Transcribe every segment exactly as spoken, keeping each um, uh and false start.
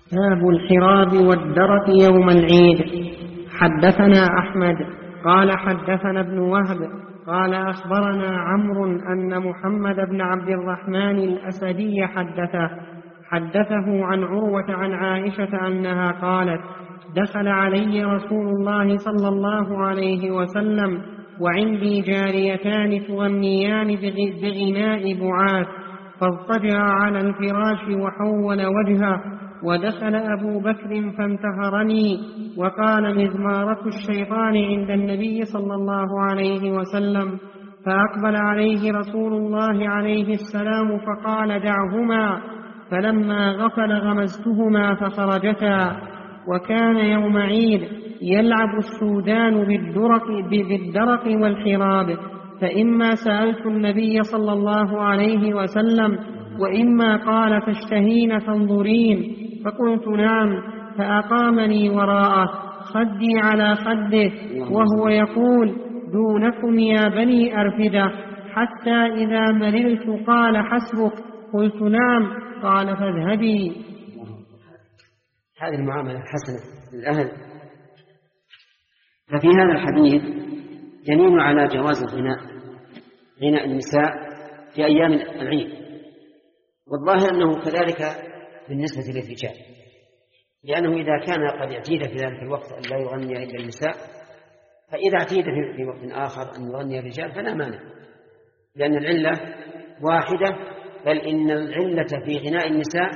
باب الحراب والدرك يوم العيد. حدثنا أحمد قال حدثنا ابن وهب قال أخبرنا عمرو أن محمد بن عبد الرحمن الأسدي حدثه حدثه عن عروة عن عائشة أنها قالت: دخل علي رسول الله صلى الله عليه وسلم وعندي جاريتان تغنيان بغناء بعاث، فاضطجع على الفراش وحول وجهه، ودخل أبو بكر فانتهرني وقال: مزمارة الشيطان عند النبي صلى الله عليه وسلم. فأقبل عليه رسول الله عليه السلام فقال: دعهما. فلما غفل غمزتهما فخرجتا. وكان يوم عيد يلعب السودان بالدرق, بالدرق والحراب، فإما سألت النبي صلى الله عليه وسلم وإما قال: تشتهين تنظرين؟ فقلت: نعم. فأقامني وراءه خدي على خده وهو يقول: دونكم يا بني أرفدة، حتى إذا مللت قال: حسبك. قلت: نعم. قال: فاذهبي. هذه المعاملة حسنة للأهل. ففي هذا الحديث دليل على جواز الغناء، غناء النساء في أيام العيد، والظاهر أنه كذلك بالنسبة للرجال، لأنه إذا كان قد اعتيد في ذلك الوقت أن لا يغني إلا النساء، فإذا اعتيد في وقت آخر أن يغني الرجال فلا مانع، لأن العلة واحدة، بل إن العلة في غناء النساء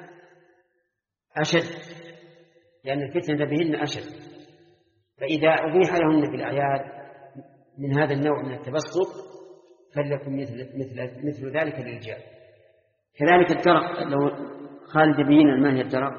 أشد، لأن الفتنة بهن أشد. فإذا أبيح لهن في الأعياد من هذا النوع من التبسط فليكن مثل, مثل, مثل ذلك للرجال. كذلك الدرق، لو خالد بينا ما هي الدرق؟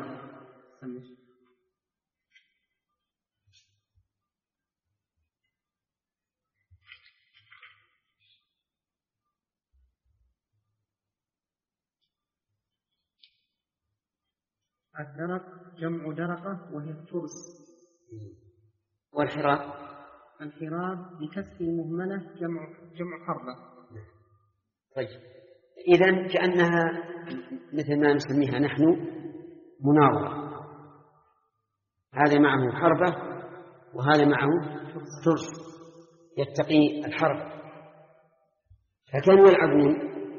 الدرق جمع درقة وهي الترس. والحراب الحراب بكسر مهملة جمع جمع حربة. طيب، إذن كأنها مثل ما نسميها نحن مناورة، هذا معه حربة وهذا معه ترس يتقي الحرب، فكانوا يلعبون.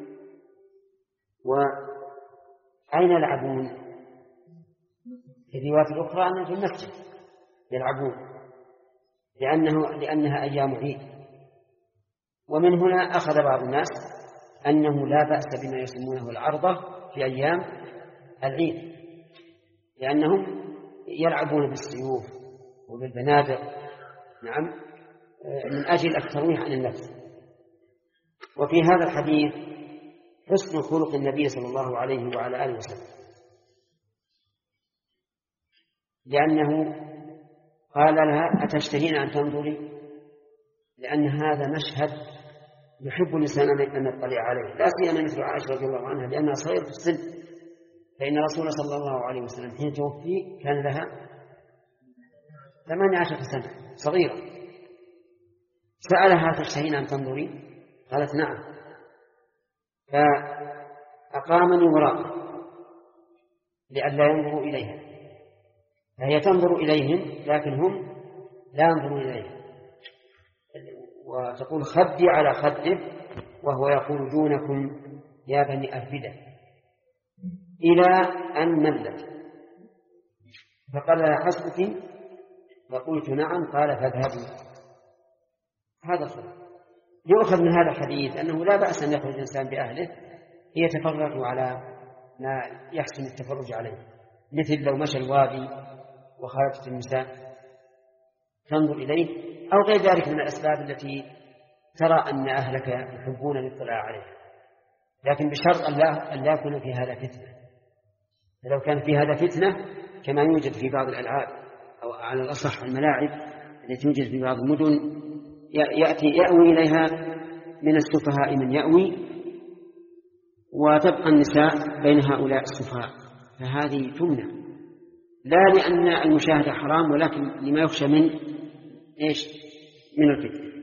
وأين يلعبون؟ في الروايات الأخرى أنهم في المسجد يلعبون، لأنه لأنها أيام عيد. ومن هنا أخذ بعض الناس أنه لا بأس بما يسمونه العرضة في أيام العيد، لأنهم يلعبون بالسيوف وبالبنادق، نعم، من أجل الترويح عن النفس. وفي هذا الحديث حسن خلق النبي صلى الله عليه وعلى آله وسلم، لأنه قال لها: أتشتهين أن تنظري؟ لأن هذا مشهد يحب الإنسان أن يطلع عليه، لا سيما مثل عائشة رضي الله عنها لأنها صغيرة في السن، فإن رسول صلى الله عليه وسلم حين توفي كان لها ثمانية عشر سنة، صغيرة. سألها: تشتهين أن تنظري؟ قالت: نعم. فأقامني وراءه لئلا ينظروا إليها، فهي تنظر إليهم لكن هم لا ينظرون إليها، وتقول: خدي على خده وهو يقول: دونكم يا بني أرفدة، إلى أن ملت. فقال لها: حسبك؟ فقلت: نعم. قال: فاذهبي. هذا صحيح. يؤخذ من هذا الحديث أنه لا بأس أن يخرج الإنسان بأهله يتفرج على ما يحسن التفرج عليه، مثل لو مشى الوادي وخرجت النساء تنظر إليه، أو غير ذلك من الأسباب التي ترى أن أهلك يحبون الاطلاع عليها، لكن بشرط أن لا يكون في هذا فتنة. فلو كان في هذا فتنة كما يوجد في بعض الألعاب أو على الأصح الملاعب التي توجد في بعض المدن، يأتي يأوي إليها من السفهاء من يأوي، وتبقى النساء بين هؤلاء السفهاء، فهذه تمنع، لا لأن المشاهدة حرام ولكن لما يخشى من إيش؟ من الفتنة.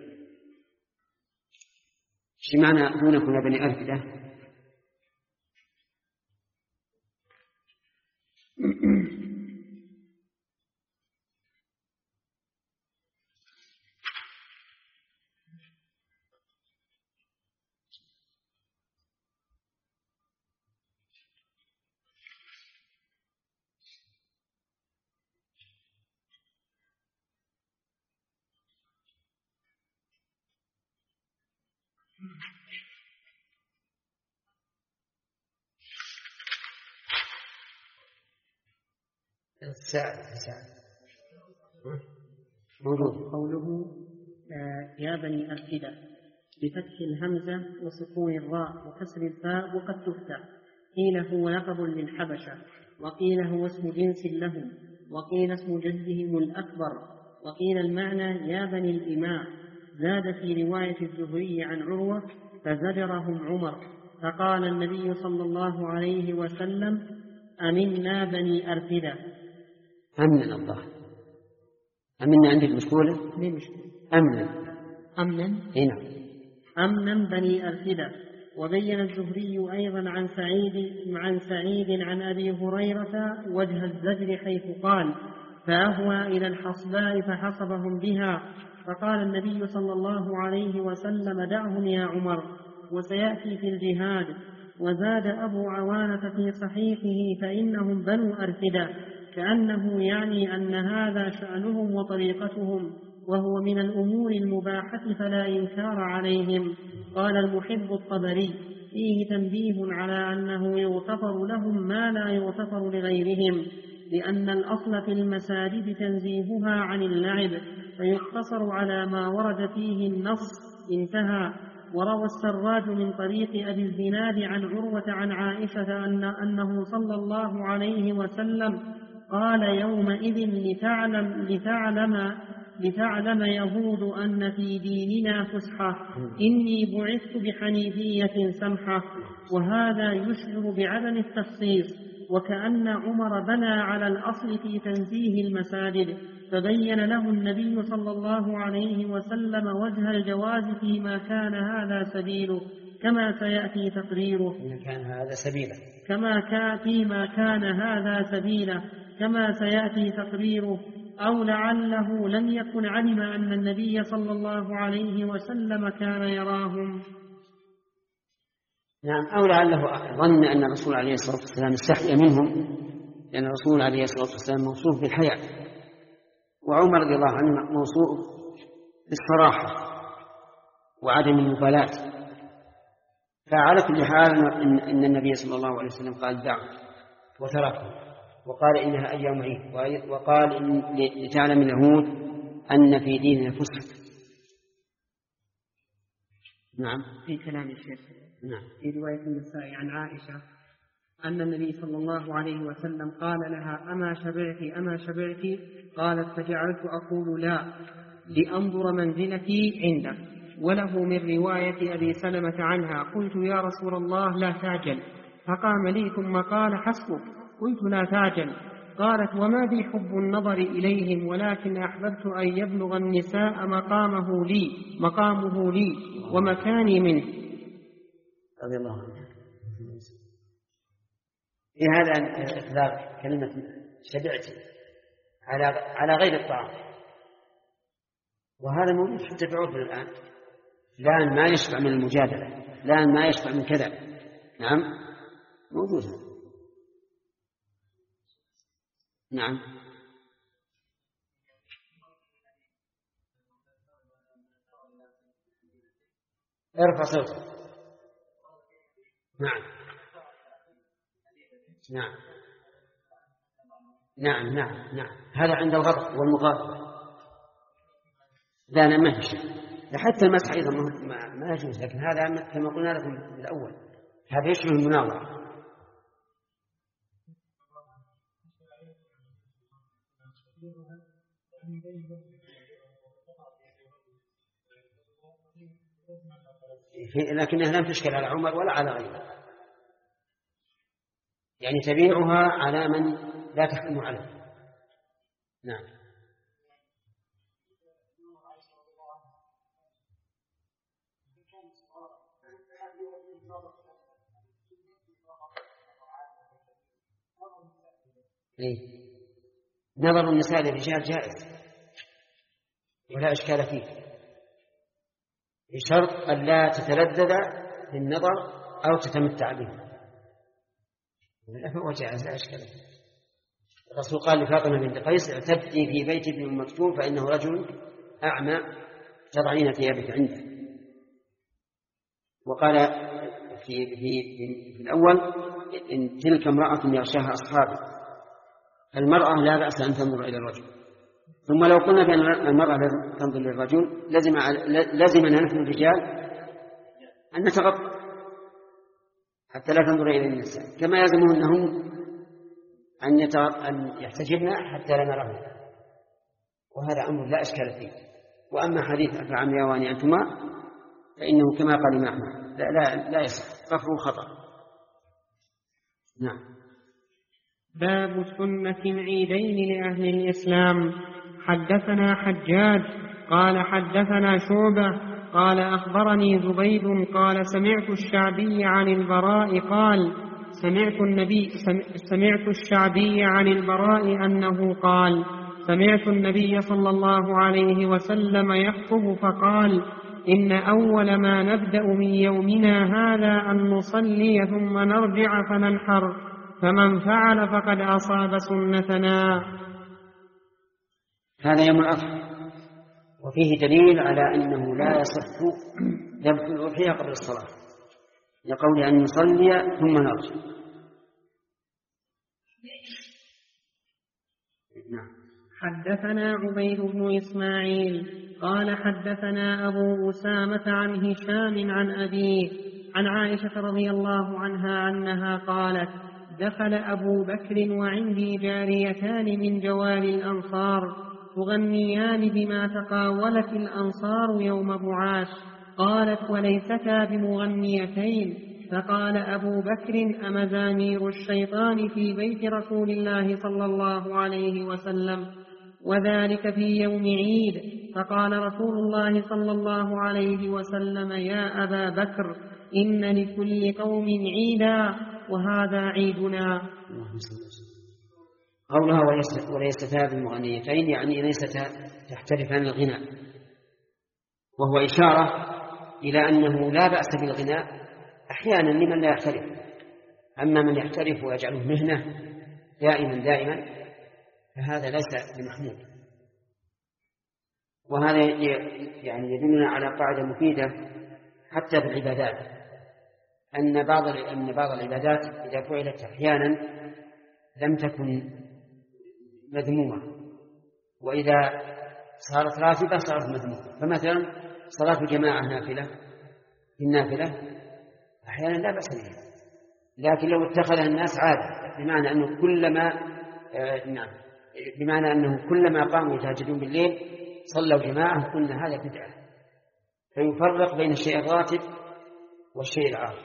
ايش معنى دونكم يا بني أرفدة؟ ساعد ساعد موجود. قوله آه يا بني أركدة بفتح الهمزة وسكون الراء وكسر الفاء وقد تفتح. قيل هو لقب للحبشة، وقيل هو اسم جنس لهم، وقيل اسم جدهم الأكبر، وقيل المعنى يا بني الإماء. زاد في رواية الزهري عن عروة فزجرهم عمر، فقال النبي صلى الله عليه وسلم أمنا بني أركدة. أمنا الله أمنا عندك مشكولة أمنا أمنا هنا أمنا بني أركدة. وبين الزهري أيضا عن سعيد عن سعيد عن أبي هريرة وجه الزجر حيث قال فأهوى إلى الحصباء فحصبهم بها، فقال النبي صلى الله عليه وسلم دعهم يا عمر وسيأتي في الجهاد. وزاد أبو عوانة في صحيحه فإنهم بنو أركدة، كأنه يعني أن هذا شأنهم وطريقتهم، وهو من الأمور المباحة فلا إنكار عليهم. قال المحب الطبري فيه تنبيه على أنه يغتفر لهم ما لا يغتفر لغيرهم، لأن الأصل في المساجد تنزيهها عن اللعب، فيقتصر على ما ورد فيه النص. انتهى. وروى السراج من طريق أبي الزناد عن عروة عن عائشة أن أنه صلى الله عليه وسلم قال يومئذ لتعلم, لتعلم, لتعلم يهود أن في ديننا فسحة، إني بعثت بحنيفية سمحة. وهذا يشعر بعدم التخصيص، وكأن عمر بنى على الأصل في تنزيه المساجد، فبين له النبي صلى الله عليه وسلم وجه الجواز فيما كان هذا سبيله كما سيأتي تقريره كان هذا سبيله كما كان فيما كان هذا سبيله كما سيأتي تقريره. أو لعله لم يكن علم أن النبي صلى الله عليه وسلم كان يراهم. نعم. أو لعله ظن أن الرسول عليه الصلاة والسلام استحيا منهم، لأن الرسول عليه الصلاة والسلام موصوف بالحياء، وعمر رضي الله عنه موصوف بالصراحة وعدم المبالاة. فعلى كل حال إن النبي صلى الله عليه وسلم قال دعوا وتركوا، وقال إنها أيام عيد، وقال إن لتعلم اليهود أن في ديننا فسحة. نعم. في كلام الشيخ نعم. في رواية النسائي عن عائشة أن النبي صلى الله عليه وسلم قال لها أما شبعت أما شبعت؟ قالت فجعلت أقول لا لأنظر منزلك عندك. وله من رواية أبي سلمة عنها قلت يا رسول الله لا تعجل، فقام لي ثم قال حسبك، قلت لا تعجل. قالت وما بي حب النظر إليهم، ولكن أحببت أن يبلغ النساء مقامه لي مقامه لي ومكاني منه. رضي الله عنه. في هذا إطلاق كلمة شبعت على على غير الطعام، وهذا موجود حتى في عرفنا الآن. الآن ما يشبع من المجادلة، الآن ما يشبع من كذا. نعم موجود هذا. نعم. ارفع صوتك. نعم نعم نعم نعم نعم هذا عند الغضب والمغاضبة. لا أنا ما في شيء، حتى المسح أيضا ما, ما يجوز، لكن هذا كما قلنا لكم في الأول هذا يشبه المناظرة. لكنها لم تشكل على عمر ولا على غيره، يعني تبيعها على من لا تحكم عليه. نعم. إيه؟ نظر النساء للرجال جائز ولا إشكال فيه، بشرط أن لا تتلذذ بالنظر أو تتمتع به، فهو جائز لا إشكال فيه. الرسول قال لفاطمة بنت قيس اعتدي في بيت ابن مكتوم فإنه رجل أعمى تضعين ثيابك عنده. وقال في, في, في الأول إن تلك امرأة يغشاها أصحابه، المرأة لا بأس أن تنظر إلى الرجل. ثم لو قلنا بأن المرأة تنظر للرجل لازم لازم أن نحن الرجال أن نتغطى حتى لا تنظر إلى النساء، كما يلزمهن أن أن يحتجبن حتى لا نرهن، وهذا أمر لا إشكال فيه. وأما حديث أفعمياوان أنتما فإنه كما قال الإمام أحمد لا لا لا يصح، كفر خطأ. نعم. باب سنة العيدين لأهل الإسلام. حدثنا حجاج قال حدثنا شعبة قال أخبرني زبيد قال سمعت الشعبي عن البراء قال سمعت النبي سمعت الشعبي عن البراء أنه قال سمعت النبي صلى الله عليه وسلم يخطب فقال إن أول ما نبدأ من يومنا هذا أن نصلي ثم نرجع فننحر، فمن فعل فقد أصاب سنتنا. هذا يوم الأضحى، وفيه دليل على أنه لا يصح ذبح الأضحية قبل الصلاة، لقول أن نصلي ثم نرجع. نعم. حدثنا عبيد بن إسماعيل قال حدثنا أبو أسامة عن هشام عن أبيه عن عائشة رضي الله عنها أنها قالت دخل أبو بكر وعندي جاريتان من جوار الأنصار تغنيان بما تقاولت الأنصار يوم بعاث. قالت وليستا بمغنيتين، فقال أبو بكر أمزامير الشيطان في بيت رسول الله صلى الله عليه وسلم، وذلك في يوم عيد. فقال رسول الله صلى الله عليه وسلم يا أبا بكر إن لكل قوم عيدا وهذا عيدنا. قولها وليستا بالمغنيتين يعني ليستا تحترفان الغناء، وهو إشارة إلى أنه لا بأس بالغناء أحيانا لمن لا يحترف، أما من يحترف ويجعله مهنة دائما دائما فهذا ليس بمحمود. وهذا يعني يدلنا على قاعدة مفيدة حتى في العبادات، أن بعض أن بعض العبادات إذا فعلت أحيانا لم تكن مذمومة، وإذا صارت راتبة صارت مذمومة. فمثلا صلاة الجماعة نافلة في النافلة أحيانا لا بأس بها، لكن لو اتخذها الناس عادة بمعنى أنه كلما آه نعم بمعنى أنه كلما قاموا يتهجدون بالليل صلوا جماعة قلنا هذا بدعة، فيفرق بين الشيء الراتب والشيء العارض.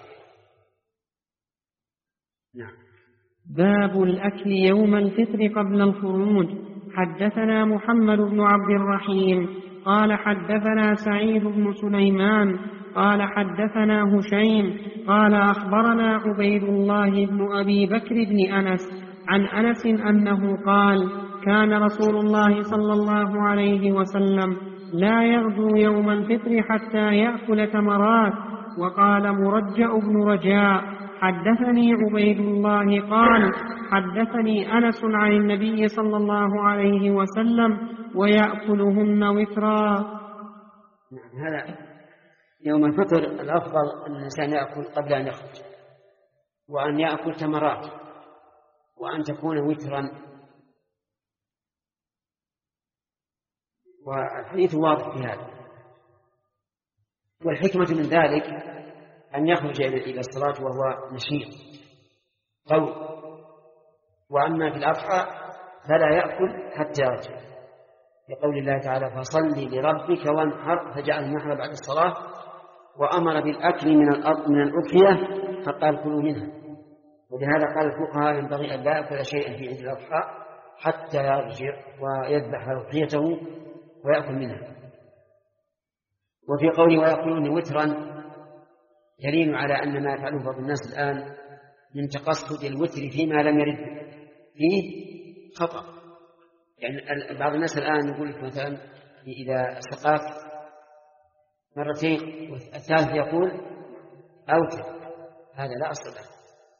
نعم. باب الأكل يوم الفطر قبل الخروج. حدثنا محمد بن عبد الرحيم قال حدثنا سعيد بن سليمان قال حدثنا هشيم قال أخبرنا عبيد الله بن أبي بكر بن أنس عن أنس أنه قال كان رسول الله صلى الله عليه وسلم لا يغدو يوم الفطر حتى يأكل تمرات. وقال مرجأ بن رجاء حدثني عبيد الله قال حدثني أنس عن النبي صلى الله عليه وسلم ويأكلهن وترا. هذا يوم الفطر الأفضل أن الإنسان يأكل قبل أن يخرج، وأن يأكل تمرات، وأن تكون وترا. والحديث واضح في هذا. والحكمة من ذلك أن يخرج إلى الصلاة وهو نشيط قوي. وأما في الأضحى فلا يأكل حتى يرجع، لقول الله تعالى فصل لربك وانحر، فجعل النحر بعد الصلاة، وأمر بالأكل من الأرض من الأضحية فقال كلوا منها. ولهذا قال الفقهاء ينبغي أن لا يأكل شيئا في عيد الأضحى حتى يرجع ويذبح أضحيته ويأكل منها. وفي قوله ويأكلون وترا دليل على أن ما يفعله بعض الناس الآن من تقصد الوتر فيما لم يرد فيه خطأ. يعني بعض الناس الآن يقول لك مثلا إذا سقاك مرتين والثالث يقول أوتر، هذا لا أصل له.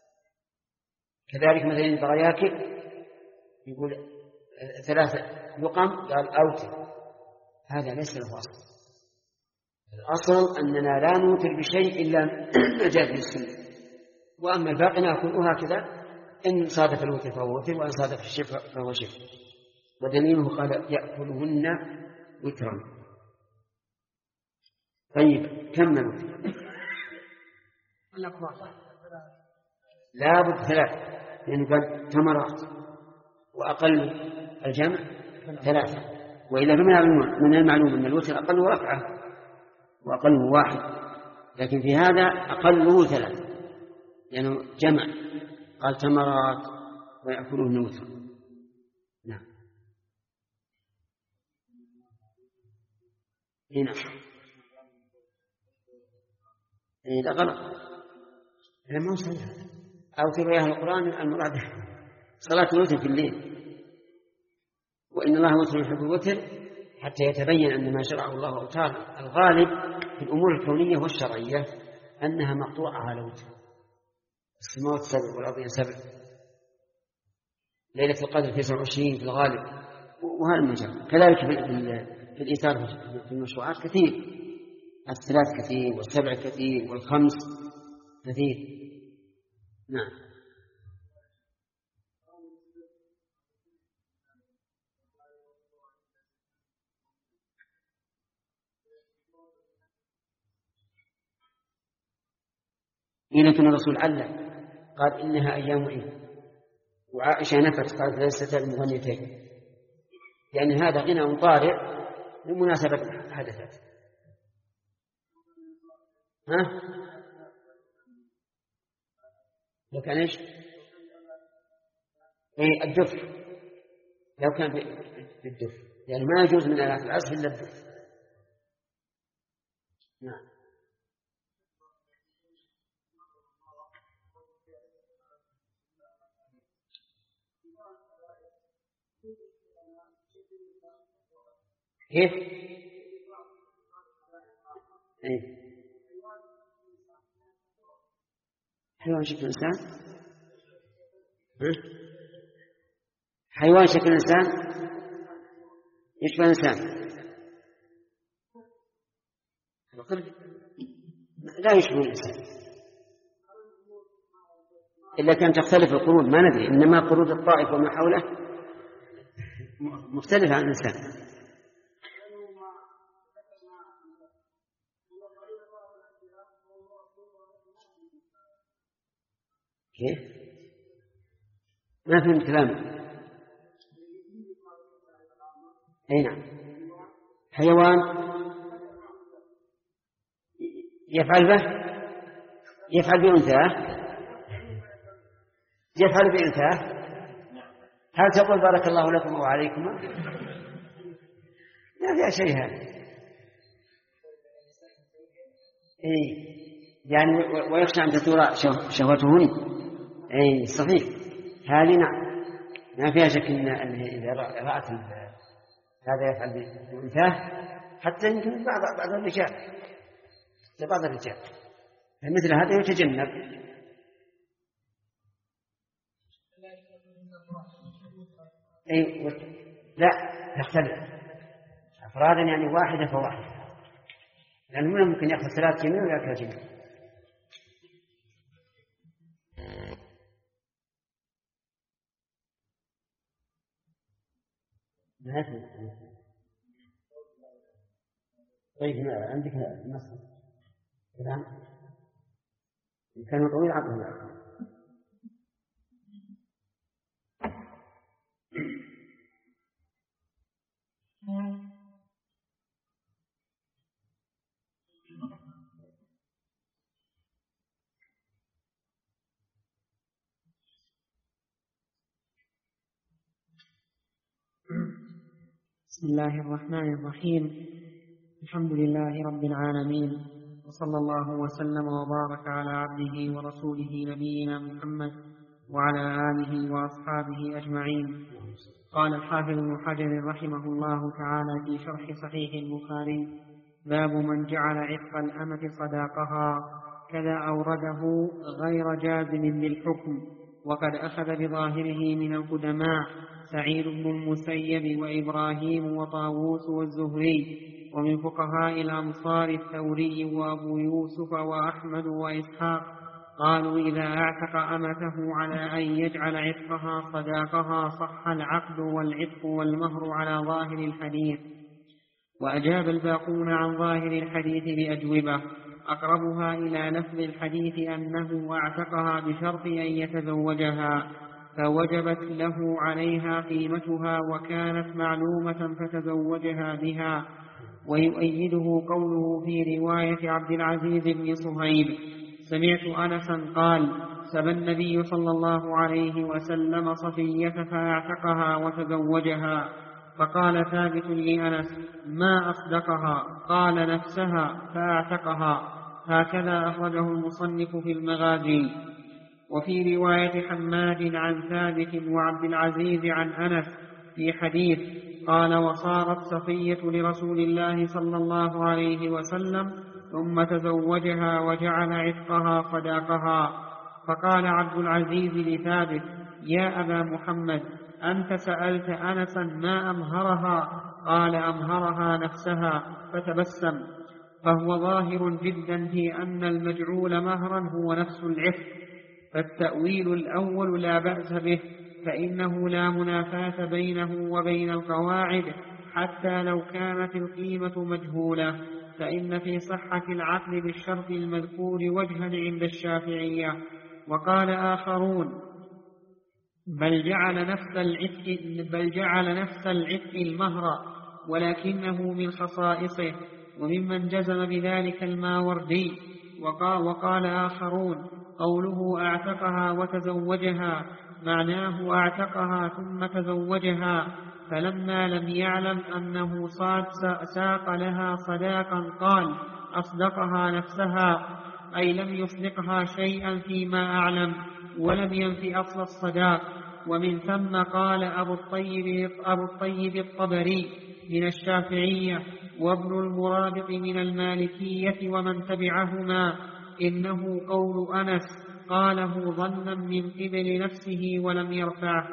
كذلك مثلا البغياكل يقول ثلاثة لقم قال أوتر، هذا ليس له أصل. الأصل أننا لا نوتر بشيء إلا ما جاء في السنة، وأما الباقي نأكل هكذا إن صادف الوتر فهو وتر، وإن صادف الشفع فهو شفع. ودليله قال يأكلهن وترا. طيب كم الوتر؟ لا بد ثلاث، لأنه قال تمرات، وأقل الجمع ثلاثة. وإذا من المعلوم أن الوتر أقل ركعة وأقله واحد، لكن في هذا أقله ثلاث لأنه جمع، قال تمرات ويأكلهن وترا. نعم. هنا إذا غلط لما وصل أو ترى أهل القرآن المراد صلاة الوتر في الليل، وإن الله وتر يحب الوتر حتى يتبين أن ما شرعه الله أوتار. الغالب في الأمور الكونية والشرعية أنها مقطوعة على وتر، السماوات سبع والأرض سبع، ليلة القدر تسعة وعشرين في الغالب، وهذا المجال. كذلك في الإيثار في المشروعات كثير، الثلاث كثير والسبع كثير والخمس كثير. نعم. لكن الرسول علم قال إنها أيام عيد، وعائشة نفت قالت ليست المغنيتين، لأن يعني هذا غنى طارئ لمناسبة حدثت. ها؟ لو كان إيش؟ إيه الدف، لو كان بالدف، يعني ما يجوز من آلات العزف إلا الدف. نعم. كيف؟ إيه؟ حيوان شكل إنسان؟ حيوان شكل إنسان يشبه إنسان؟ لا يشبه الإنسان إلا كان تختلف القرود، ما ندري، إنما قرود الطائف وما حوله مختلفة عن الإنسان. كيف؟ ما فهمت كلامك. أي نعم، حيوان يفعل به يفعل بأنثاه يفعل بأنثاه هل تقول بارك الله لكم وعليكم؟ لا فيها شيء هذا. إيه يعني ويخشى أن تثور شهوتهن. أي صحيح، هذه نعم ما فيها شك إن إذا رأت هذا يفعل بأنثاه حتى يمكن بعض بعض الرجال بعض الرجال مثل هذا يتجنب. أي لا تختلف أفرادا، يعني واحدة فواحدة، لأنه يعني ممكن يأخذ ثلاث جنين ويأكل جنين. طيب عندك مثلا كلام كان طويل عقله. بسم الله الرحمن الرحيم. الحمد لله رب العالمين، وصلى الله وسلم وبارك على عبده ورسوله نبينا محمد وعلى آله وأصحابه أجمعين. قال الحافظ ابن حجر رحمه الله تعالى في شرح صحيح البخاري: باب من جعل عتق الأمة صداقها، كذا أورده غير جازم بالحكم، وقد أخذ بظاهره من القدماء سعيد بن المسيب وإبراهيم وطاووس والزهري، ومن فقهاء الأمصار الثوري وأبو يوسف وأحمد وإسحاق، قالوا إذا أعتق أمته على أن يجعل عتقها صداقها صح العقد والعتق والمهر على ظاهر الحديث. وأجاب الباقون عن ظاهر الحديث بأجوبة أقربها إلى لفظ الحديث أنه أعتقها بشرط أن يتزوجها فوجبت له عليها قيمتها وكانت معلومة فتزوجها بها. ويؤيده قوله في رواية عبد العزيز بن صهيب سمعت أنسا قال سبى النبي صلى الله عليه وسلم صفية فأعتقها وتزوجها. فقال ثابت لأنس ما أصدقها؟ قال نفسها فأعتقها. هكذا أخرجه المصنف في المغازي. وفي رواية حماد عن ثابت وعبد العزيز عن أنس في حديث قال وصارت صفية لرسول الله صلى الله عليه وسلم ثم تزوجها وجعل عتقها صداقها. فقال عبد العزيز لثابت يا أبا محمد أنت سألت أنسا ما أمهرها؟ قال أمهرها نفسها. فتبسم. فهو ظاهر جدا في أن المجعول مهرا هو نفس العتق. فالتأويل الأول لا بأس به فإنه لا منافاة بينه وبين القواعد حتى لو كانت القيمة مجهولة، فإن في صحة العقد بالشرط المذكور وجها عند الشافعية. وقال آخرون بل جعل نفس العتق بل جعل نفس العتق المهر ولكنه من خصائصه، وممن جزم بذلك الماوردي. وقال آخرون قوله أعتقها وتزوجها معناه أعتقها ثم تزوجها، فلما لم يعلم أنه صاد ساق لها صداقا قال أصدقها نفسها، أي لم يصدقها شيئا فيما أعلم ولم ينف أصل الصداق. ومن ثم قال أبو الطيب, أبو الطيب الطبري من الشافعية وابن المرابط من المالكية ومن تبعهما إنه قول أنس قاله ظنا من قبل نفسه ولم يرفعه.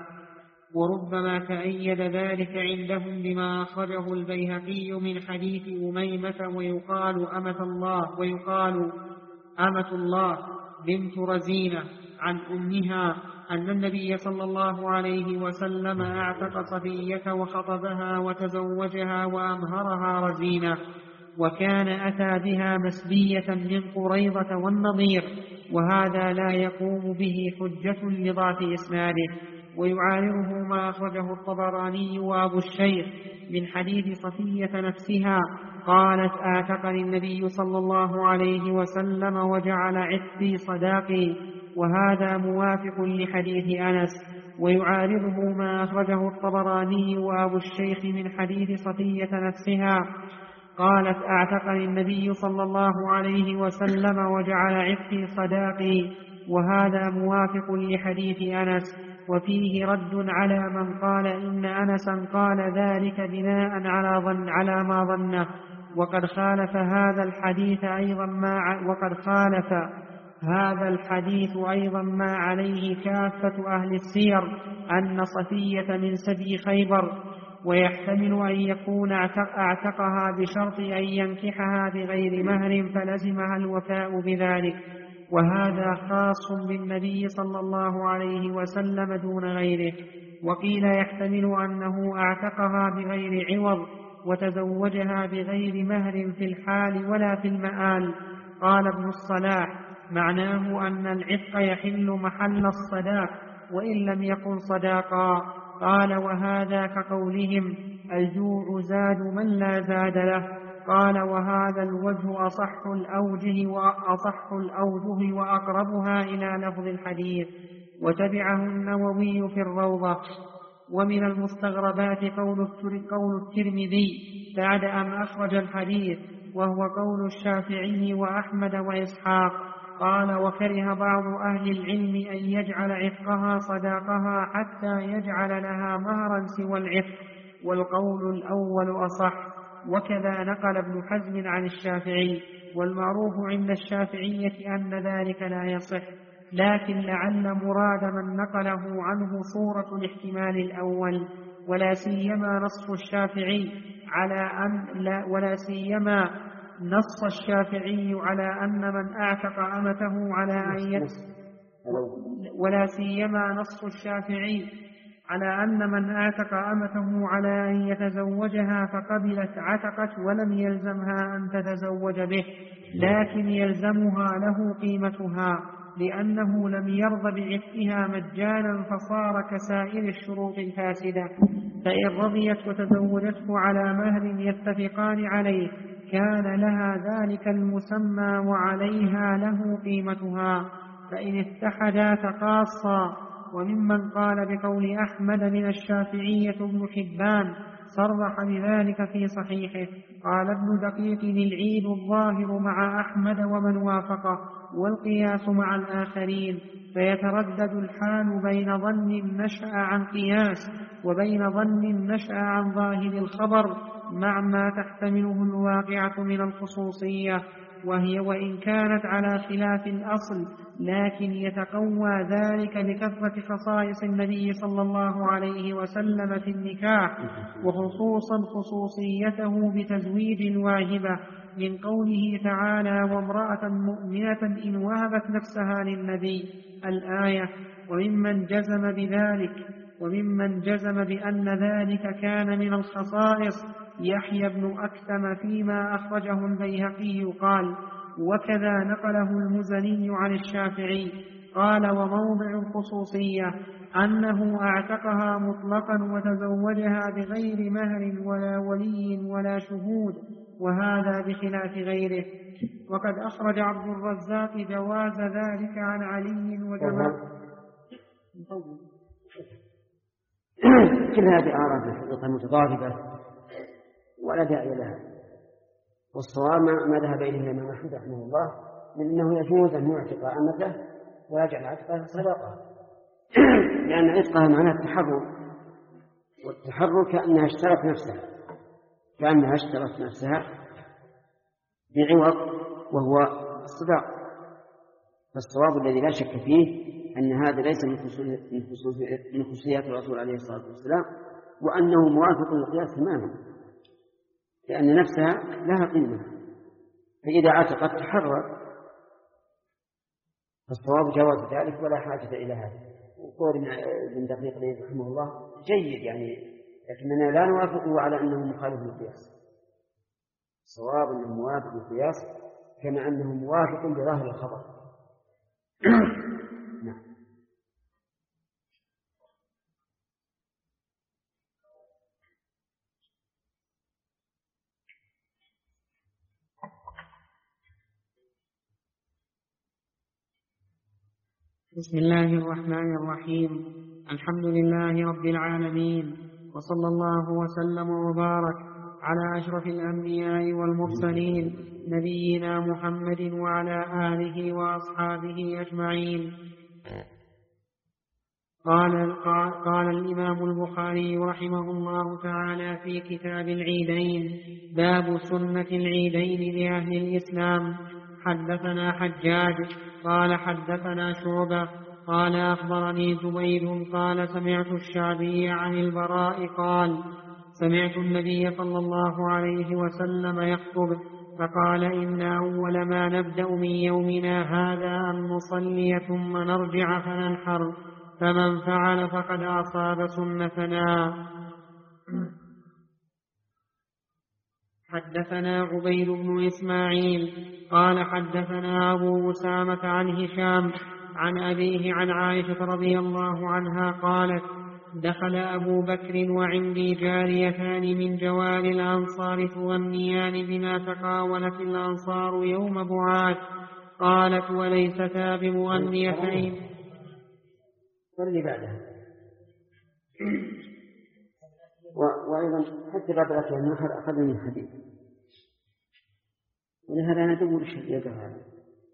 وربما تأيد ذلك عندهم بما أخرجه البيهقي من حديث أميمة ويقال أمة الله ويقال أمة الله بنت رزينة عن أمها أن النبي صلى الله عليه وسلم أعتق صفية وخطبها وتزوجها وأمهرها رزينة، وكان أتى بها مسبية من قريظة والنضير، وهذا لا يقوم به حجة لضعف إسناده. ويعارضه ما أخرجه الطبراني وأبو الشيخ من حديث صفية نفسها قالت أعتقني النبي صلى الله عليه وسلم وجعل عتقي صداقي، وهذا موافق لحديث أنس. ويعارضه ما أخرجه الطبراني وأبو الشيخ من حديث صفية نفسها قالت أعتقني النبي صلى الله عليه وسلم وجعل عتقي صداقي، وهذا موافق لحديث أنس. وفيه رد على من قال إن أنسا قال ذلك بناء على, ظن على ما ظنه، وقد خالف هذا الحديث أيضا ما وقد خالف هذا الحديث أيضا ما عليه كافة أهل السير أن صفية من سبي خيبر، ويحتمل أن يكون اعتقها بشرط أن ينكحها بغير مهر فلزمها الوفاء بذلك، وهذا خاص بالنبي صلى الله عليه وسلم دون غيره. وقيل يحتمل أنه اعتقها بغير عوض وتزوجها بغير مهر في الحال ولا في المآل. قال ابن الصلاح معناه أن العتق يحل محل الصداق وإن لم يكن صداقا. قال وهذا كقولهم الجوع زاد من لا زاد له. قال وهذا الوجه أصح الأوجه وأصح الأوجه وأقربها إلى لفظ الحديث. وتبعه النووي في الروضة. ومن المستغربات قول الترمذي بعد أن أخرج الحديث، وهو قول الشافعي وأحمد وإسحاق. قال وكره بعض أهل العلم أن يجعل عتقها صداقها حتى يجعل لها مهرا سوى العتق، والقول الأول أصح. وكذا نقل ابن حزم عن الشافعي، والمعروف عند الشافعية أن ذلك لا يصح، لكن لعل مراد من نقله عنه صورة الاحتمال الأول، ولا سيما نص الشافعي على أن لا ولا سيما نص الشافعي على أن من أعتق أمته على أن يت... ولا سيما نص الشافعي على أن من أعتق أمته على أن يتزوجها فقبلت عتقت ولم يلزمها أن تتزوج به، لكن يلزمها له قيمتها، لأنه لم يرض بعتقها مجانا فصار كسائر الشروط الفاسدة. فإن رضيت وتزوجته على مهر يتفقان عليه كان لها ذلك المسمى وعليها له قيمتها، فإن اتحدا تقاصا. وممن قال بقول أحمد من الشافعية ابن حبان صرح بذلك في صحيحه. قال ابن دقيق العيد الظاهر مع أحمد ومن وافقه، والقياس مع الآخرين، فيتردد الحال بين ظن نشأ عن قياس وبين ظن نشأ عن ظاهر الخبر مع ما تحتمله الواقعة من الخصوصية، وهي وإن كانت على خلاف الأصل، لكن يتقوى ذلك بكثرة خصائص النبي صلى الله عليه وسلم في النكاح، وخصوصا خصوصيته بتزويج الواهبة، من قوله تعالى وامرأة مؤمنة إن وهبت نفسها للنبي الآية. وممن جزم بذلك وممن جزم بأن ذلك كان من الخصائص يحيى بن أكثم فيما أخرجه البيهقي قال: وكذا نقله المزني عن الشافعي قال: وموضع الخصوصية أنه أعتقها مطلقا وتزوجها بغير مهر ولا ولي ولا شهود، وهذا بخلاف غيره. وقد أخرج عبد الرزاق جواز ذلك عن علي وجماعة. كل هذه آراء في الحقيقة متضاربة ولا داعي لها، والصواب ما ذهب إليه الإمام أحمد رحمه الله من أنه يجوز أن يعتق أمته ويجعل عتقها صدقة، لأن عتقها معناه التحرر، والتحرر كأنها اشترت نفسها كأنها اشترت نفسها بعوض وهو الصداق. فالصواب الذي لا شك فيه أن هذا ليس من خصوصيات الرسول عليه الصلاة والسلام، وأنه موافق للقياس تماما، لأن نفسها لها قيمة، فإذا عتقت تحرر، فالصواب جواز ذلك ولا حاجة إلى هذا. وقول ابن دقيق العيد رحمه الله جيد يعني، لكننا لا نوافقه على أنه مخالف للقياس. الصواب أنه موافق للقياس كما أنه موافق لظاهر الخبر. نعم. بسم الله الرحمن الرحيم. الحمد لله رب العالمين، وصلى الله وسلم وبارك على أشرف الأنبياء والمرسلين نبينا محمد وعلى آله وأصحابه أجمعين. قال, قال, قال الإمام البخاري رحمه الله تعالى في كتاب العيدين: باب سنة العيدين لأهل الإسلام. حدثنا حجاج قال حدثنا شعبة قال أخبرني زبيد قال سمعت الشعبي عن البراء قال: سمعت النبي صلى الله عليه وسلم يخطب فقال: إن أول ما نبدأ من يومنا هذا أن نصلي ثم نرجع فننحر، فمن فعل فقد أصاب سنتنا. حدثنا عبيد بن إسماعيل قال حدثنا أبو أسامة عن هشام عن أبيه عن عائشة رضي الله عنها قالت: دخل أبو بكر وعندي جاريتان من جوار الأنصار تغنيان بما تقاولت الأنصار يوم بعاث. قالت: وليستا بمغنيتين. واللي بعدها وأيضا حتى بعد أكل النحر أخذ من حديث، ولهذا ندور الشيء يده هذا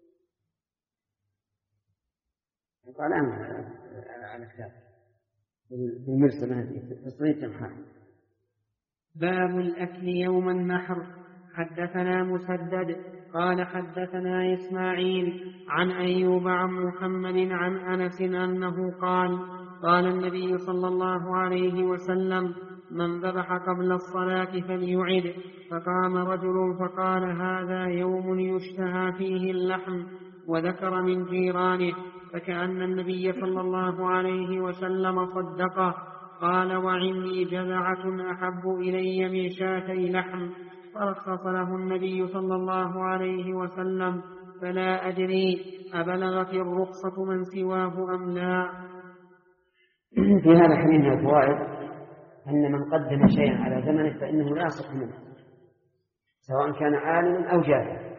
قال أنا على كتاب بالمرسل هذه تصريح جمحاء. باب الأكل يوم النحر. حدثنا مسدد قال حدثنا إسماعيل عن أيوب عن محمد عن أنس أنه قال: قال النبي صلى الله عليه وسلم: من ذبح قبل الصلاة فليعد. فقام رجل فقال هذا يوم يشتهى فيه اللحم، وذكر من جيرانه، فكأن النبي صلى الله عليه وسلم صدقه. قال وعندي جذعة أحب إلي من شاتي لحم، فرخص له النبي صلى الله عليه وسلم. فلا أدري أبلغت الرخصة من سواه أم لا. في هذا الحديث من الفوائد أن من قدم شيئا على زمنه فإنه لا يصح منه، سواء كان عالما أو جاهلا.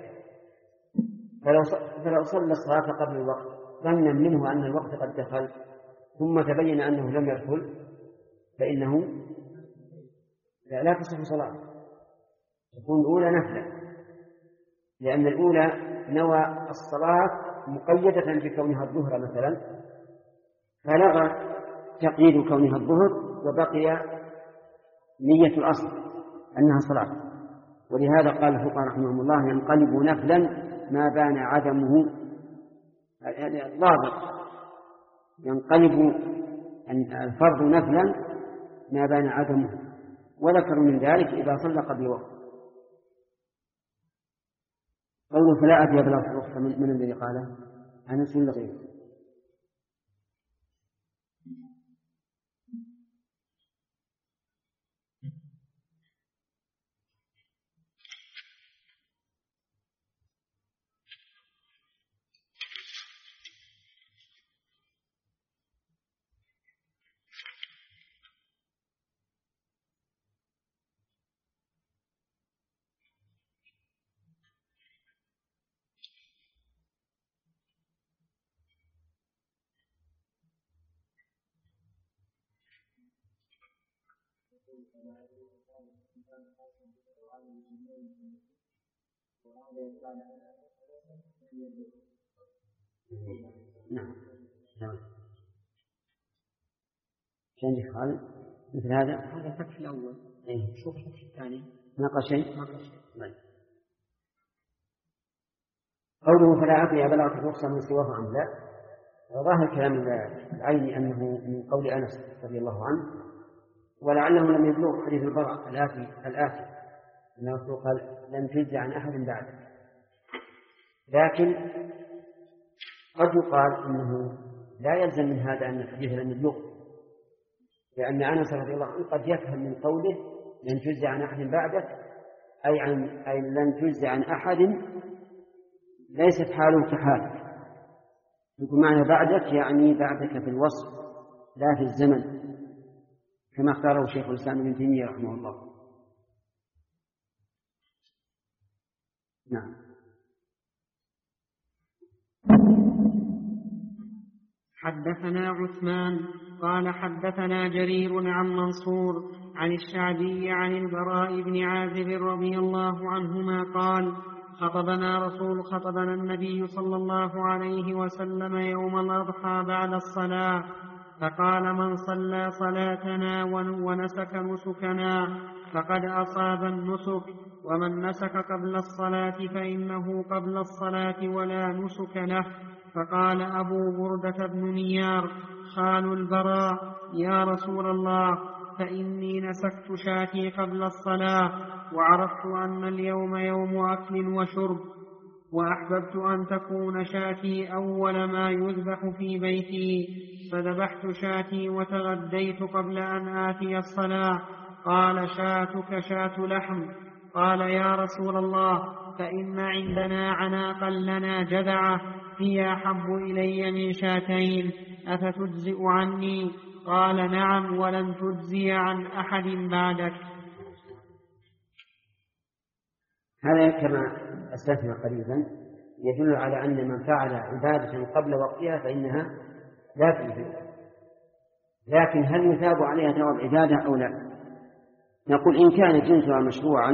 فلو صلى الصلاة قبل الوقت ظنا منه أن الوقت قد دخل ثم تبين أنه لم يدخل فإنه لا, لا تصح صلاة، تكون الأولى نفلا، لأن الأولى نوى الصلاة مقيدة بكونها الظهر مثلا، فلغى تقييد كونها الظهر وبقي نية الأصل أنها صلاة. ولهذا قال الفقهاء رحمهم الله ينقلب نفلا ما بان عدمه، ضابط ينقلب الفرض نفلا ما بان عدمه، وذكروا من ذلك إذا صلى قبل وقت. قوله فلا أدري بلغت الرخصة من الذي قاله؟ أنس ولا غيره؟ نعم نعم. عندك خالد مثل هذا؟ هذا الفتح الأول. إيه؟ شوف الفتح الثاني. ناقش شيء؟ ناقش شيء. طيب. قوله فلا أدري أبلغت الرخصة من سواه أم لا، ظاهر كلام العين أنه من قول أنس رضي الله عنه، ولعله لم يبلغ حديث البراء الآتي الآتي أنه قال لن تجزى عن أحد بعده. لكن قد يقال أنه لا يلزم من هذا أن الحديث لم يبلغ، لأن أنس رضي الله عنه قد يفهم من قوله لن تجزى عن أحد بعدك أي عن أي لن تجزى عن أحد ليست حاله كحالك، يكون معنى بعدك يعني بعدك في الوصف لا في الزمن، كما اختاره شيخ الإسلام ابن تيمية رحمه الله. نعم. حدثنا عثمان قال حدثنا جرير عن منصور عن الشعبي عن البراء بن عازب رضي الله عنهما قال خطبنا رسول خطبنا النبي صلى الله عليه وسلم يوم الأضحى بعد الصلاة، فقال من صلى صلاتنا ونسك نسكنا فقد أصاب النسك، ومن نسك قبل الصلاة فإنه قبل الصلاة ولا نسك له. فقال أبو بردة بن نيار خال البراء يا رسول الله فإني نسكت شاتي قبل الصلاة، وعرفت أن اليوم يوم أكل وشرب، وأحببت أن تكون شاتي أول ما يذبح في بيتي، فذبحت شاتي وتغديت قبل أن آتي الصلاة. قال شاتك شات لحم. قال يا رسول الله فإن عندنا عناقا لنا جذعة هي أحب إلي من شاتين، أفتجزئ عني؟ قال نعم ولن تجزي عن أحد بعدك. هذا كما أسلفنا قريبا يدل على أن من فعل عبادة قبل وقتها فإنها لا تجزئ، لكن هل يثاب عليها ثواب عبادة أو لا؟ نقول إن كان جنسها مشروعا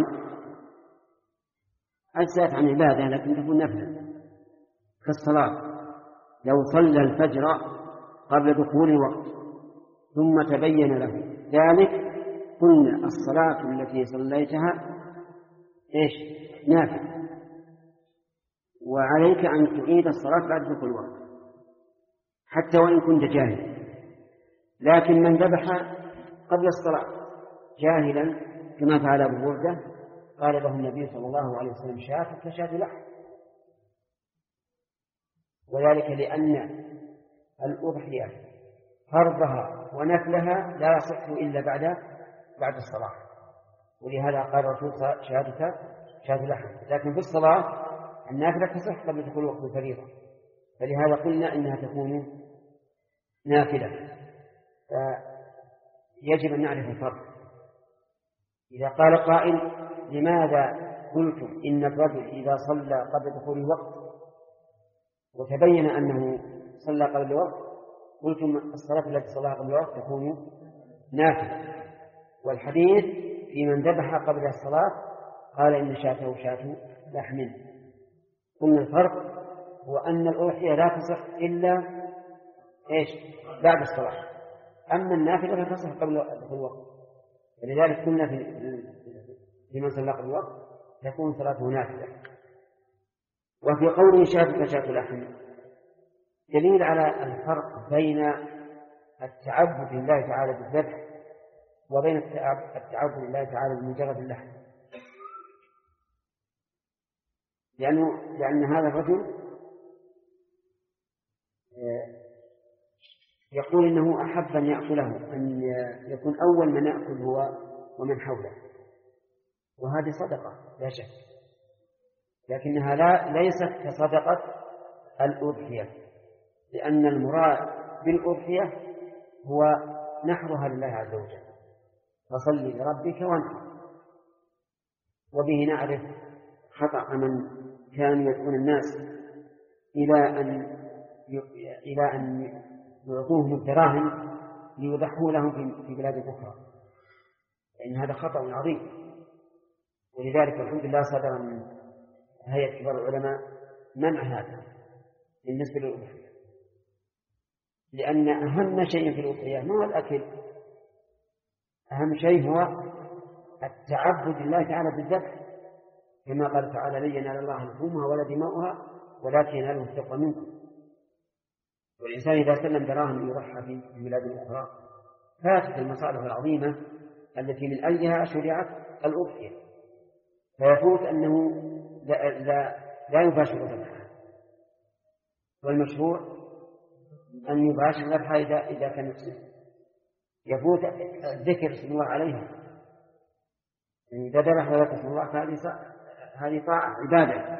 أجزأت عن عبادة لكن تكون نفلا، كالصلاة لو صلى الفجر قبل دخول الوقت ثم تبين له ذلك قلنا الصلاة التي صليتها إيش؟ نافلة، وعليك أن تعيد الصلاة بعد دخول الوقت حتى وإن كنت جاهل. لكن من ذبح قبل الصلاة جاهلا كما فعل أبو بردة قال له النبي صلى الله عليه وسلم شاة كشاة لحم، وذلك لأن الأضحية فرضها ونفلها لا يصح إلا بعد بعد الصلاة، ولهذا قال الرسول شهادة شهادة لحم. لكن في الصلاة النافلة تصح قبل دخول وقت الفريضة، فلهذا قلنا إنها تكون نافلة. فيجب أن نعرف الفرق. إذا قال قائل لماذا قلتم إن الرجل إذا صلى قبل دخول الوقت وتبين أنه صلى قبل الوقت قلتم الصلاة التي صلاها قبل الوقت تكون نافلة، والحديث في من ذبح قبل الصلاة قال إن شاته شاة لحم. قلنا الفرق هو أن الأضحية لا تصح إلا إيش بعد الصلاة، أما النافلة لا تصح قبل دخول الوقت، فلذلك قلنا في في من صلى قبل الوقت تكون صلاته نافلة. وفي قوله شاة كشاة لحم دليل على الفرق بين التعبد لله تعالى بالذبح وبين التعبد لله تعالى بمجرد اللحم، لأنه لأن هذا الرجل يقول إنه أحب أن يأكله، أن يكون أول من يأكل هو ومن حوله، وهذه صدقة لا شك، لكنها لا ليست كصدقة الأضحية، لأن المراد بالأضحية هو نحرها لله عز وجل، فصل لربك وانحر. وبه نعرف خطأ من كان يدعون الناس إلى أن إلى أن يعطوهم الدراهم ليضحوا لهم في بلاد أخرى، لأن هذا خطأ عظيم. ولذلك الحمد لله صدر من هيئة كبار العلماء منع هذا بالنسبة للأضحية، لأن أهم شيء في الأضحية ما هو الأكل، أهم شيء هو التعبد لله تعالى بالذبح، كما قال تعالى لن ينال الله لحومها ولا دماؤها ولكن يناله التقوى منكم. والإنسان إذا سلم دراهم يضحى في بلاد أخرى فاتت المصالح العظيمة التي من أجلها شرعت الأضحية، فيفوت أنه لا, لا, لا يباشر ذبحها، والمشروع أن يباشر ذبحها إذا, إذا كان يقصد، يفوت الذكر اسم الله عليها، يعني إذا ذبح ولا اسم الله فهذه هذه طاعة عبادة.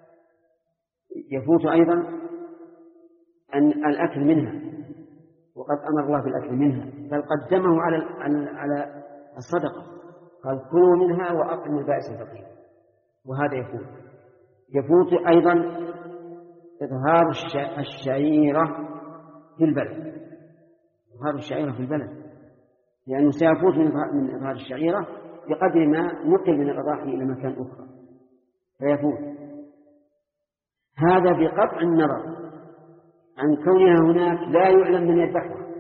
يفوت أيضا أن الأكل منها، وقد أمر الله بالأكل منها، بل قدمه على على الصدقة، قال كلوا منها وأطعموا البائس الفقير، وهذا يفوت. يفوت أيضا إظهار الشعيرة في البلد، إظهار الشعيرة في البلد، لأنه سيفوت من إظهار الشعيرة بقدر ما نقل من الأضاحي إلى مكان أخرى فيفوت. هذا بقطع النظر عن كونها هناك لا يعلم من يذبحها،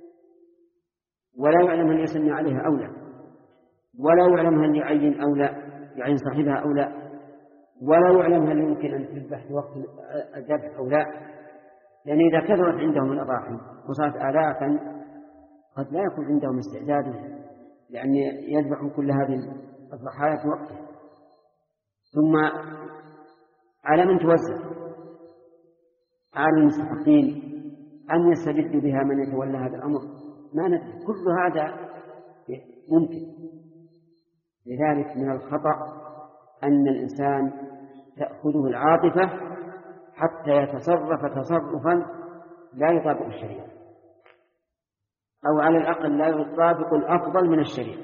ولا يعلم هل يسمي عليها أو لا، ولا يعلم هل يعين أو لا، يعين صاحبها أو لا، ولا يعلم هل يمكن أن تذبح في وقت الذبح أو لا، لأن إذا كثرت عندهم الأضاحي وصارت آلافا قد لا يكون عندهم استعداد لأن يذبحوا كل هذه الضحايا في وقتها. ثم على من توزع؟ على المستحقين أن يستبد بها من يتولى هذا الأمر، ما ندري، كل هذا ممكن. لذلك من الخطأ أن الإنسان تأخذه العاطفة حتى يتصرف تصرفا لا يطابق الشريعة، أو على الأقل لا يطابق الأفضل من الشريعة،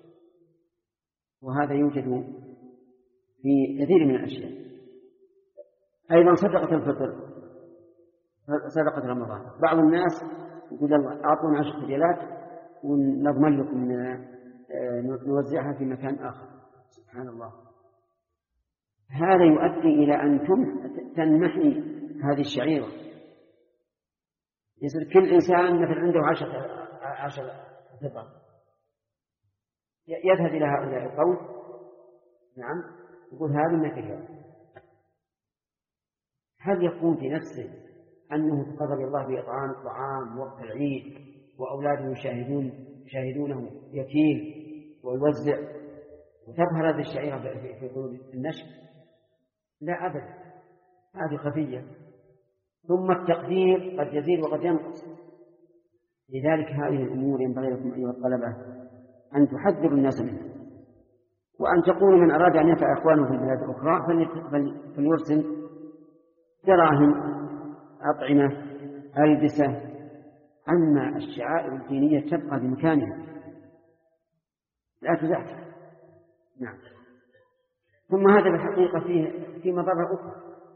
وهذا يوجد في كثير من الأشياء. أيضا صدقة الفطر، صدقة رمضان، بعض الناس يقول الله أعطونا عشر ريالات ونضمن لكم نوزعها في مكان آخر، سبحان الله. هذا يؤدي إلى أن تنمحي هذه الشعيرة، يصير كل إنسان مثل عنده عشر عشر فطر، يذهب إلى هؤلاء القوم نعم يقول هذه النتيجة. هل يكون في نفسه أنه تقرب الله بإطعام الطعام وقت العيد وأولاده يشاهدون يشاهدونه يتيم ويوزع وتظهر هذه الشعيرة في قلوب النشء؟ لا أبدا، هذه خفية. ثم التقدير قد يزيد وقد ينقص. لذلك هذه الأمور ينبغي لكم أيها الطلبة أن تحذروا الناس منها، وأن تقولوا من أراد أن ينفع إخوانه في البلاد الأخرى فليرسل دراهم، أطعمة، ألبسة. أما الشعائر الدينية تبقى بمكانها لا تزعزع. نعم. ثم هذا بالحقيقة فيه في مضرة أخرى،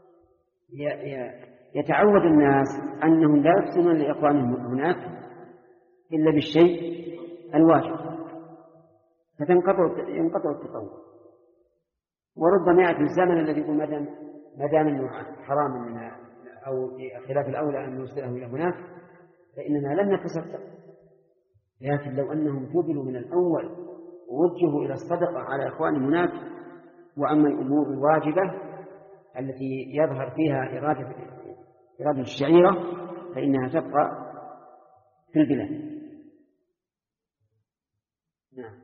يتعود الناس أنهم لا يحسنون لإخوانهم هناك إلا بالشيء الواجب، فتنقطع ينقطع التطور. وربما يأتي الزمن الذي يقول ما دام أنه حرام من أو خلاف الأولى أن نرسله إلى هناك فإننا لم نتصدق. لكن لو أنهم جبلوا من الأول ووجهوا إلى الصدقة على إخوانهم هناك، وأما الأمور الواجبة التي يظهر فيها إرادة إرادة الشعيرة فإنها تبقى في البلاد. نعم.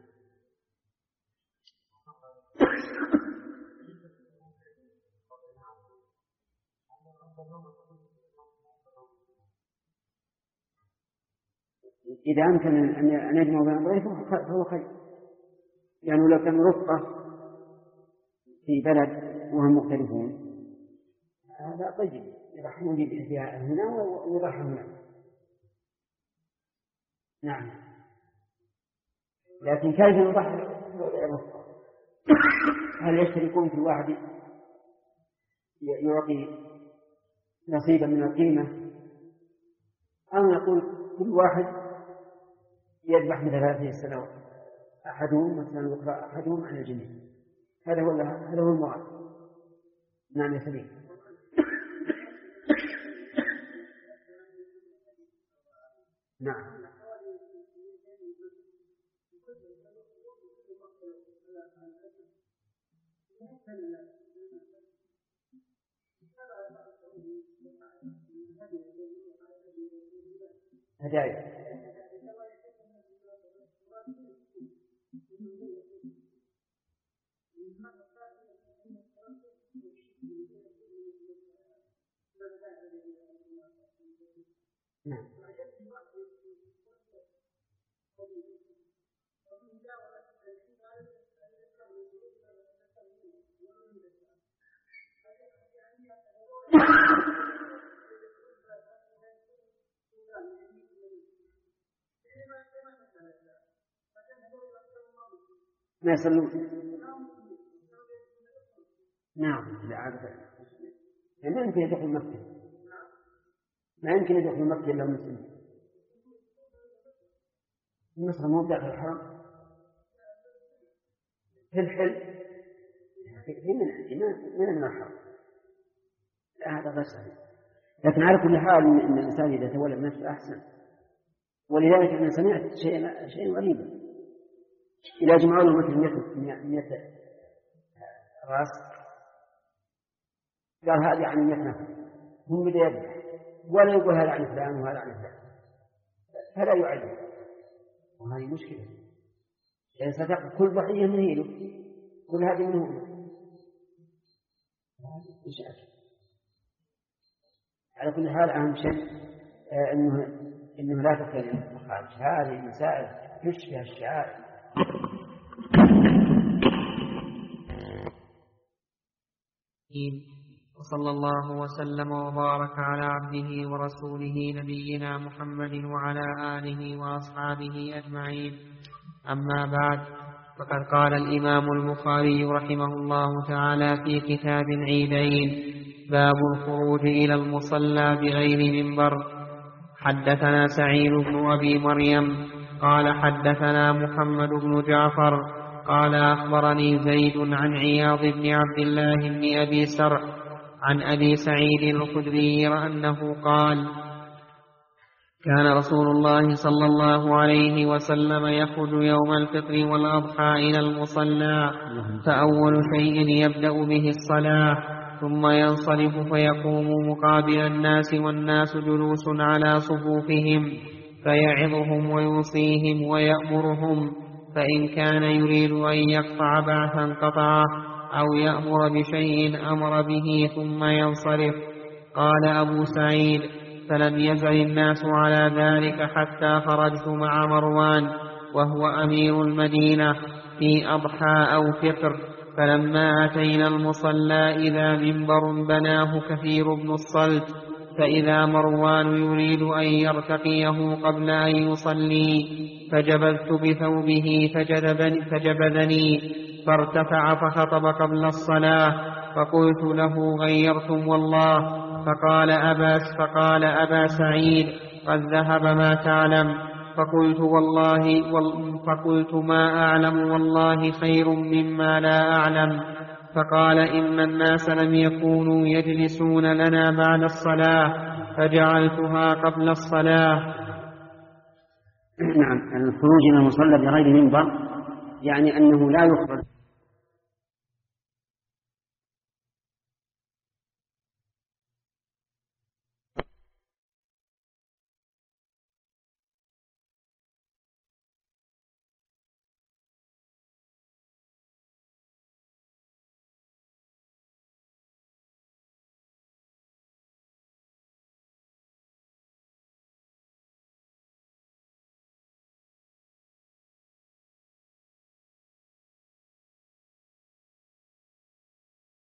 إذا أمكن أن يجمع بين أمرين فهو خير، يعني لو كان رفقة في بلد وهم مختلفون هذا طيب، يرحمون بها هنا ويرحمون هنا. نعم. لكن كيف يوضح الرفقة؟ هل يشتركون في واحد يعطي نصيبا من القيمة، أو نقول كل واحد يذبح مثل هذه السنوات، أحدهم مثلا الأخرى أحدهم عن الجميع؟ هذا هو هذا هو المراد. نعم يا سليم. نعم. هدايا. نعم. ما يصلون. نعم. لا عادة ما يمكن يدخل مكة، ما يمكن يدخل مكة إلا مسلم. مصر مو داخل الحرم، في الحل في من من من الحرم. لا هذا غير صحيح. لكن على كل حال إن الإنسان إذا تولى بنفسه أحسن. ولذلك أنا سمعت شيء شيء غريبا، إذا جمعوا له مثل مئة راس قال هذه عن مئة نفر، هم بدأ يذبح ولا يقول هذا عن فلان وهذا عن فلان، فلا يعد. وهذه مشكلة، لأن صدق كل ضحية من هيله، كل هذه منه مش. على كل حال أهم شيء آه إنه إنه لا تكلم المخارج. هذه مسائل تشبه الشعائر. وصلى الله وسلم وبارك على عبده ورسوله نبينا محمد وعلى آله وأصحابه أجمعين. أما بعد، فقد قال الإمام البخاري رحمه الله تعالى في كتاب عيدين: باب الخروج إلى المصلى بغير منبر. حدثنا سعيد بن أبي مريم قال حدثنا محمد بن جعفر قال أخبرني زيد عن عياض بن عبد الله بن أبي سرح عن أبي سعيد الخدري أنه قال: كان رسول الله صلى الله عليه وسلم يخرج يوم الفطر والأضحى إلى المصلى، فأول شيء يبدأ به الصلاة، ثم ينصرف فيقوم مقابل الناس والناس جلوس على صفوفهم، فيعظهم ويوصيهم ويأمرهم، فإن كان يريد أن يقطع بعثا قطعه أو يأمر بشيء أمر به ثم ينصرف. قال أبو سعيد: فلم يزل الناس على ذلك حتى خرجت مع مروان وهو أمير المدينة في أضحى أو فطر، فلما أتينا المصلى إذا منبر بناه كثير بن الصلت، فإذا مروان يريد أن يرتقيه قبل أن يصلي، فجبذت بثوبه فجذبني, فجبذني فارتفع فخطب قبل الصلاة، فقلت له: غيرتم والله. فقال أبا, فقال أبا سعيد: قد ذهب ما تعلم. فقلت والله فقلت ما أعلم والله خير مما لا أعلم. فقال: إن الناس لم يكونوا يجلسون لنا بعد الصلاة فجعلتها قبل الصلاة. نعم، الخروج من المصلى بغير منبر يعني أنه لا يخرج